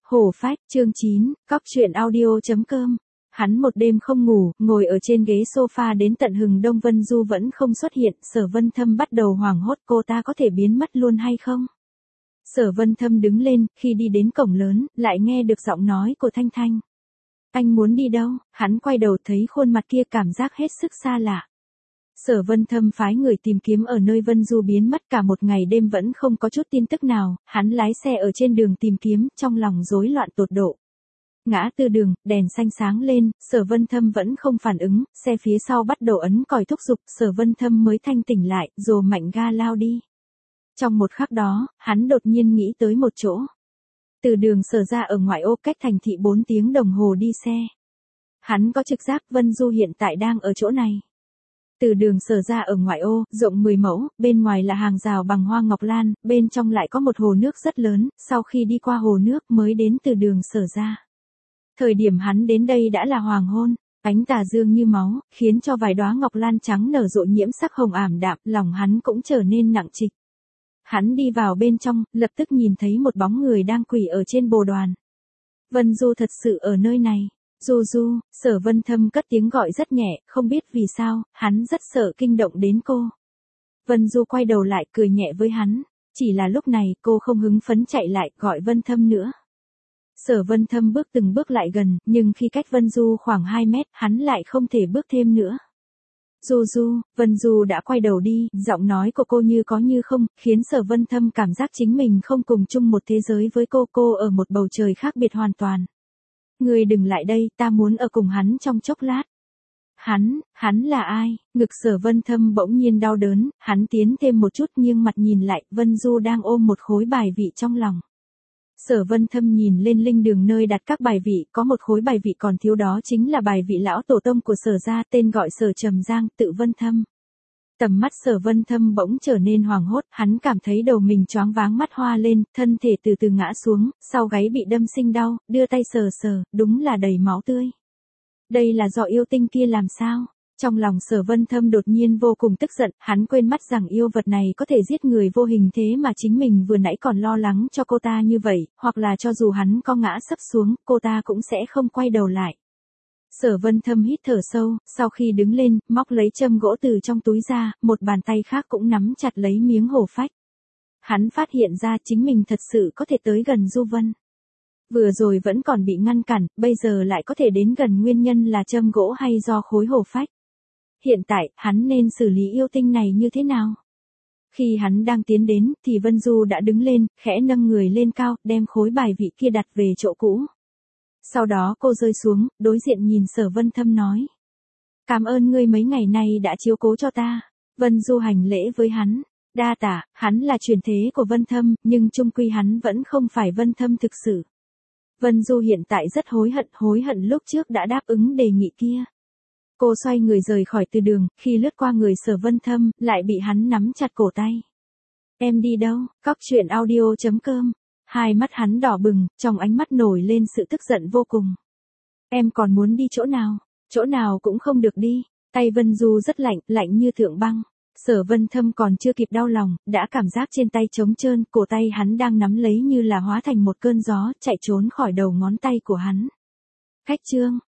Hổ phách, chương 9, cóc truyện audio.com. Hắn một đêm không ngủ, ngồi ở trên ghế sofa đến tận hừng đông. Vân Du vẫn không xuất hiện. Sở Vân Thâm bắt đầu hoảng hốt, cô ta có thể biến mất luôn hay không? Sở Vân Thâm đứng lên, khi đi đến cổng lớn, lại nghe được giọng nói của Thanh Thanh. Anh muốn đi đâu? Hắn quay đầu thấy khuôn mặt kia, cảm giác hết sức xa lạ. Sở Vân Thâm phái người tìm kiếm ở nơi Vân Du biến mất, cả một ngày đêm vẫn không có chút tin tức nào. Hắn lái xe ở trên đường tìm kiếm, trong lòng rối loạn tột độ. Ngã tư đường, đèn xanh sáng lên, Sở Vân Thâm vẫn không phản ứng, xe phía sau bắt đầu ấn còi thúc giục. Sở Vân Thâm mới thanh tỉnh lại, rồi mạnh ga lao đi. Trong một khắc đó, hắn đột nhiên nghĩ tới một chỗ. Từ đường Sở ra ở ngoại ô, cách thành thị 4 tiếng đồng hồ đi xe. Hắn có trực giác Vân Du hiện tại đang ở chỗ này. Từ đường Sở ra ở ngoại ô, rộng 10 mẫu, bên ngoài là hàng rào bằng hoa ngọc lan, bên trong lại có một hồ nước rất lớn. Sau khi đi qua hồ nước mới đến từ đường Sở ra. Thời điểm hắn đến đây đã là hoàng hôn, ánh tà dương như máu, khiến cho vài đóa ngọc lan trắng nở rộ nhiễm sắc hồng ảm đạm, lòng hắn cũng trở nên nặng trịch. Hắn đi vào bên trong, lập tức nhìn thấy một bóng người đang quỳ ở trên bồ đoàn. Vân Du thật sự ở nơi này. Du Du, Sở Vân Thâm cất tiếng gọi rất nhẹ, không biết vì sao, hắn rất sợ kinh động đến cô. Vân Du quay đầu lại cười nhẹ với hắn, chỉ là lúc này cô không hứng phấn chạy lại gọi Vân Thâm nữa. Sở Vân Thâm bước từng bước lại gần, nhưng khi cách Vân Du khoảng 2 mét, hắn lại không thể bước thêm nữa. Du Du, Vân Du đã quay đầu đi, giọng nói của cô như có như không, khiến Sở Vân Thâm cảm giác chính mình không cùng chung một thế giới với cô ở một bầu trời khác biệt hoàn toàn. Ngươi đừng lại đây, ta muốn ở cùng hắn trong chốc lát. Hắn là ai? Ngực Sở Vân Thâm bỗng nhiên đau đớn, hắn tiến thêm một chút nghiêng mặt nhìn lại, Vân Du đang ôm một khối bài vị trong lòng. Sở Vân Thâm nhìn lên linh đường nơi đặt các bài vị, có một khối bài vị còn thiếu, đó chính là bài vị lão tổ tông của Sở gia, tên gọi Sở Trầm Giang, tự Vân Thâm. Tầm mắt Sở Vân Thâm bỗng trở nên hoảng hốt, hắn cảm thấy đầu mình choáng váng, mắt hoa lên, thân thể từ từ ngã xuống, sau gáy bị đâm sinh đau, đưa tay sờ, đúng là đầy máu tươi. Đây là do yêu tinh kia làm sao? Trong lòng Sở Vân Thâm đột nhiên vô cùng tức giận, hắn quên mất rằng yêu vật này có thể giết người vô hình, thế mà chính mình vừa nãy còn lo lắng cho cô ta như vậy, hoặc là cho dù hắn có ngã sấp xuống, cô ta cũng sẽ không quay đầu lại. Sở Vân Thâm hít thở sâu, sau khi đứng lên, móc lấy châm gỗ từ trong túi ra, một bàn tay khác cũng nắm chặt lấy miếng hổ phách. Hắn phát hiện ra chính mình thật sự có thể tới gần Du Vân. Vừa rồi vẫn còn bị ngăn cản, bây giờ lại có thể đến gần, nguyên nhân là châm gỗ hay do khối hổ phách? Hiện tại, hắn nên xử lý yêu tinh này như thế nào? Khi hắn đang tiến đến, thì Vân Du đã đứng lên, khẽ nâng người lên cao, đem khối bài vị kia đặt về chỗ cũ. Sau đó cô rơi xuống, đối diện nhìn Sở Vân Thâm nói. Cảm ơn ngươi mấy ngày nay đã chiếu cố cho ta. Vân Du hành lễ với hắn. Đa tạ, hắn là truyền thế của Vân Thâm, nhưng chung quy hắn vẫn không phải Vân Thâm thực sự. Vân Du hiện tại rất hối hận lúc trước đã đáp ứng đề nghị kia. Cô xoay người rời khỏi từ đường, khi lướt qua người Sở Vân Thâm, lại bị hắn nắm chặt cổ tay. Em đi đâu? Cóc truyện audio.com. Hai mắt hắn đỏ bừng, trong ánh mắt nổi lên sự tức giận vô cùng. Em còn muốn đi chỗ nào? Chỗ nào cũng không được đi. Tay Vân Du rất lạnh, lạnh như thượng băng. Sở Vân Thâm còn chưa kịp đau lòng, đã cảm giác trên tay trống trơn, cổ tay hắn đang nắm lấy như là hóa thành một cơn gió, chạy trốn khỏi đầu ngón tay của hắn. Khách trương,